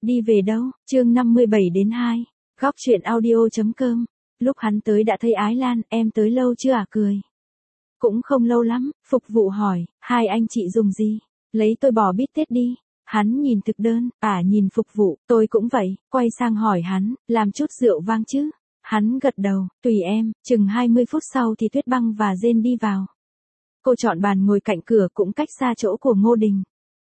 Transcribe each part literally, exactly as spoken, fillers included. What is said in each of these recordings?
Đi về đâu? Chương năm mươi bảy đến hai. Góc truyện audio.com. Lúc hắn tới đã thấy Ái Lan, em tới lâu chưa à? Cười. Cũng không lâu lắm, phục vụ hỏi, hai anh chị dùng gì? Lấy tôi bò bít tết đi. Hắn nhìn thực đơn, à nhìn phục vụ, tôi cũng vậy, quay sang hỏi hắn, làm chút rượu vang chứ? Hắn gật đầu, tùy em, chừng hai mươi phút sau thì Tuyết Băng và Jane đi vào. Cô chọn bàn ngồi cạnh cửa cũng cách xa chỗ của Ngô Đình.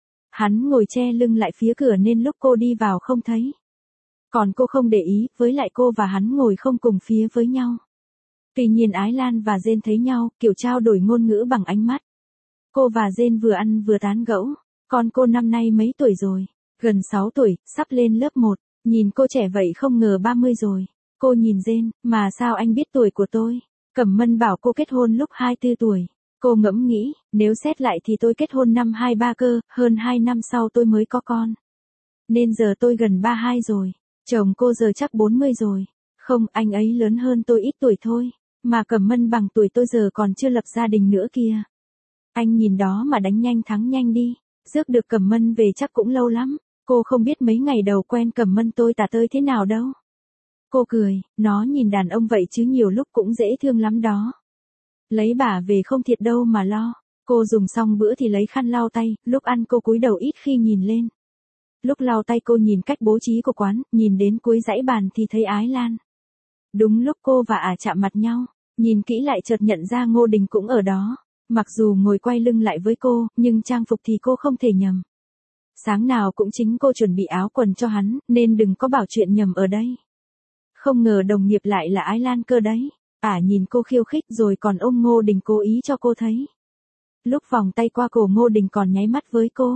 Hắn ngồi che lưng lại phía cửa nên lúc cô đi vào không thấy. Còn cô không để ý, với lại cô và hắn ngồi không cùng phía với nhau. Tuy nhiên Ái Lan và Jane thấy nhau, kiểu trao đổi ngôn ngữ bằng ánh mắt. Cô và Jane vừa ăn vừa tán gẫu. Con cô năm nay mấy tuổi rồi? Gần sáu tuổi, sắp lên lớp một. Nhìn cô trẻ vậy không ngờ ba mươi rồi. Cô nhìn Jane, mà sao anh biết tuổi của tôi? Cẩm Mân bảo cô kết hôn lúc hai mươi tư tuổi. Cô ngẫm nghĩ, nếu xét lại thì tôi kết hôn năm hai mươi ba cơ, hơn hai năm sau tôi mới có con. Nên giờ tôi gần ba mươi hai rồi. Chồng cô giờ chắc bốn mươi rồi. Không, anh ấy lớn hơn tôi ít tuổi thôi. Mà Cẩm Mân bằng tuổi tôi giờ còn chưa lập gia đình nữa kìa. Anh nhìn đó mà đánh nhanh thắng nhanh đi. Rước được Cẩm Mân về chắc cũng lâu lắm. Cô không biết mấy ngày đầu quen Cẩm Mân tôi tả tơi thế nào đâu. Cô cười, nó nhìn đàn ông vậy chứ nhiều lúc cũng dễ thương lắm đó. Lấy bà về không thiệt đâu mà lo. Cô dùng xong bữa thì lấy khăn lau tay, lúc ăn cô cúi đầu ít khi nhìn lên. Lúc lau tay cô nhìn cách bố trí của quán, nhìn đến cuối dãy bàn thì thấy Ái Lan. Đúng lúc cô và ả chạm mặt nhau, nhìn kỹ lại chợt nhận ra Ngô Đình cũng ở đó. Mặc dù ngồi quay lưng lại với cô, nhưng trang phục thì cô không thể nhầm. Sáng nào cũng chính cô chuẩn bị áo quần cho hắn, nên đừng có bảo chuyện nhầm ở đây. Không ngờ đồng nghiệp lại là Ái Lan cơ đấy. Ả nhìn cô khiêu khích rồi còn ôm Ngô Đình cố ý cho cô thấy. Lúc vòng tay qua cổ Ngô Đình còn nháy mắt với cô.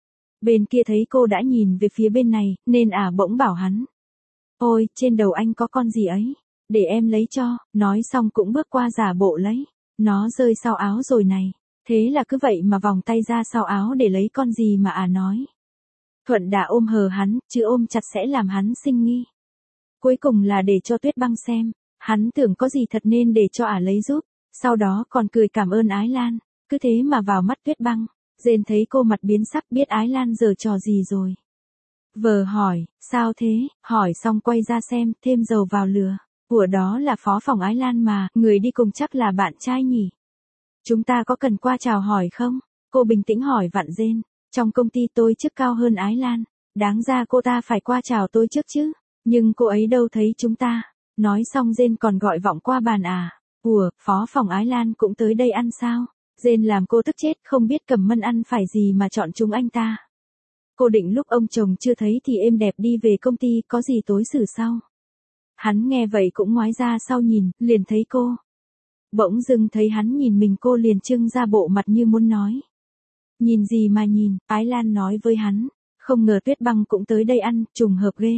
Bên kia thấy cô đã nhìn về phía bên này, nên Ả bỗng bảo hắn. Ôi, trên đầu anh có con gì ấy? Để em lấy cho, nói xong cũng bước qua giả bộ lấy. Nó rơi sau áo rồi này. Thế là cứ vậy mà vòng tay ra sau áo để lấy con gì mà Ả nói. Thuận đã ôm hờ hắn, chứ ôm chặt sẽ làm hắn sinh nghi. Cuối cùng là để cho Tuyết Băng xem. Hắn tưởng có gì thật nên để cho Ả lấy giúp. Sau đó còn cười cảm ơn Ái Lan. Cứ thế mà vào mắt Tuyết Băng. Jane thấy cô mặt biến sắc biết Ái Lan giờ trò gì rồi. Vờ hỏi, sao thế? Hỏi xong quay ra xem, thêm dầu vào lửa. Của đó là phó phòng Ái Lan mà, người đi cùng chắc là bạn trai nhỉ? Chúng ta có cần qua chào hỏi không? Cô bình tĩnh hỏi vặn Jane. Trong công ty tôi chức cao hơn Ái Lan. Đáng ra cô ta phải qua chào tôi trước chứ. Nhưng cô ấy đâu thấy chúng ta. Nói xong Jane còn gọi vọng qua bàn à. Ủa, phó phòng Ái Lan cũng tới đây ăn sao? Jane làm cô tức chết không biết Cẩm Mân ăn phải gì mà chọn chúng anh ta. Cô định lúc ông chồng chưa thấy thì êm đẹp đi về công ty có gì tối xử sau. Hắn nghe vậy cũng ngoái ra sau nhìn, liền thấy cô. Bỗng dưng thấy hắn nhìn mình cô liền trưng ra bộ mặt như muốn nói. Nhìn gì mà nhìn, Ái Lan nói với hắn. Không ngờ Tuyết Băng cũng tới đây ăn, trùng hợp ghê.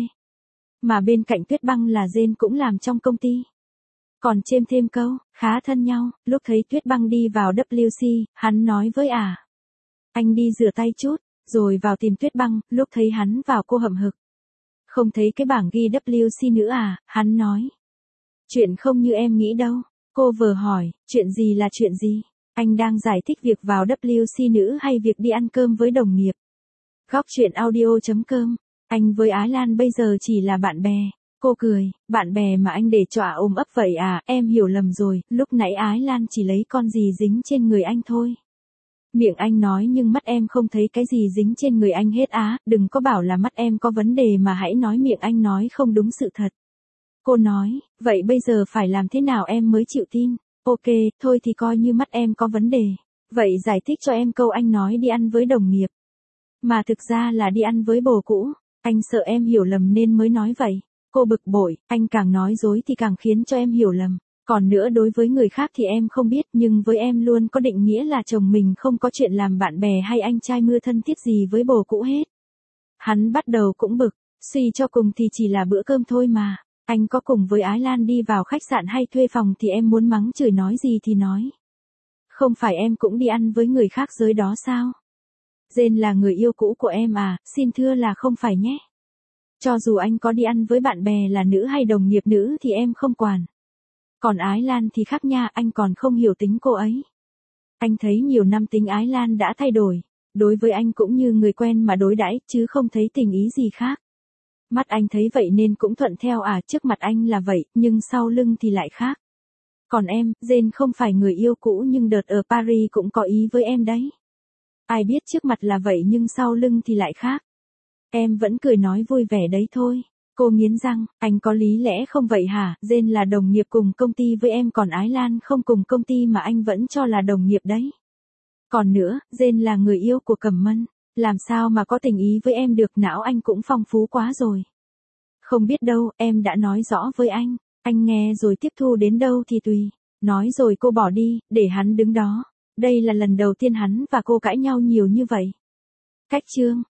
Mà bên cạnh Tuyết Băng là Jane cũng làm trong công ty. Còn chêm thêm câu, khá thân nhau, lúc thấy Tuyết Băng đi vào W C, hắn nói với Ả. Anh đi rửa tay chút, rồi vào tìm Tuyết Băng, lúc thấy hắn vào cô hậm hực. Không thấy cái bảng ghi W C nữa à, hắn nói. Chuyện không như em nghĩ đâu, cô vừa hỏi, chuyện gì là chuyện gì? Anh đang giải thích việc vào W C nữ hay việc đi ăn cơm với đồng nghiệp? Góc truyện audio.com. Anh với Ái Lan bây giờ chỉ là bạn bè. Cô cười, bạn bè mà anh để cho Ả ôm ấp vậy à, em hiểu lầm rồi, lúc nãy Ái Lan chỉ lấy con gì dính trên người anh thôi. Miệng anh nói nhưng mắt em không thấy cái gì dính trên người anh hết á, đừng có bảo là mắt em có vấn đề mà hãy nói miệng anh nói không đúng sự thật. Cô nói, vậy bây giờ phải làm thế nào em mới chịu tin? Ok, thôi thì coi như mắt em có vấn đề. Vậy giải thích cho em câu anh nói đi ăn với đồng nghiệp. Mà thực ra là đi ăn với bồ cũ, anh sợ em hiểu lầm nên mới nói vậy. Cô bực bội, anh càng nói dối thì càng khiến cho em hiểu lầm. Còn nữa đối với người khác thì em không biết nhưng với em luôn có định nghĩa là chồng mình không có chuyện làm bạn bè hay anh trai mưa thân thiết gì với bồ cũ hết. Hắn bắt đầu cũng bực, suy cho cùng thì chỉ là bữa cơm thôi mà. Anh có cùng với Ái Lan đi vào khách sạn hay thuê phòng thì em muốn mắng chửi nói gì thì nói. Không phải em cũng đi ăn với người khác giới đó sao? Jane là người yêu cũ của em à, xin thưa là không phải nhé. Cho dù anh có đi ăn với bạn bè là nữ hay đồng nghiệp nữ thì em không quản. Còn Ái Lan thì khác nha, anh còn không hiểu tính cô ấy. Anh thấy nhiều năm tính Ái Lan đã thay đổi, đối với anh cũng như người quen mà đối đãi chứ không thấy tình ý gì khác. Mắt anh thấy vậy nên cũng thuận theo à, trước mặt anh là vậy, nhưng sau lưng thì lại khác. Còn em, Jane không phải người yêu cũ nhưng đợt ở Paris cũng có ý với em đấy. Ai biết trước mặt là vậy nhưng sau lưng thì lại khác. Em vẫn cười nói vui vẻ đấy thôi. Cô nghiến răng, anh có lý lẽ không vậy hả? Jane là đồng nghiệp cùng công ty với em còn Ái Lan không cùng công ty mà anh vẫn cho là đồng nghiệp đấy. Còn nữa, Jane là người yêu của Cẩm Mân. Làm sao mà có tình ý với em được, não anh cũng phong phú quá rồi. Không biết đâu, em đã nói rõ với anh. Anh nghe rồi tiếp thu đến đâu thì tùy. Nói rồi cô bỏ đi, để hắn đứng đó. Đây là lần đầu tiên hắn và cô cãi nhau nhiều như vậy. Cách chương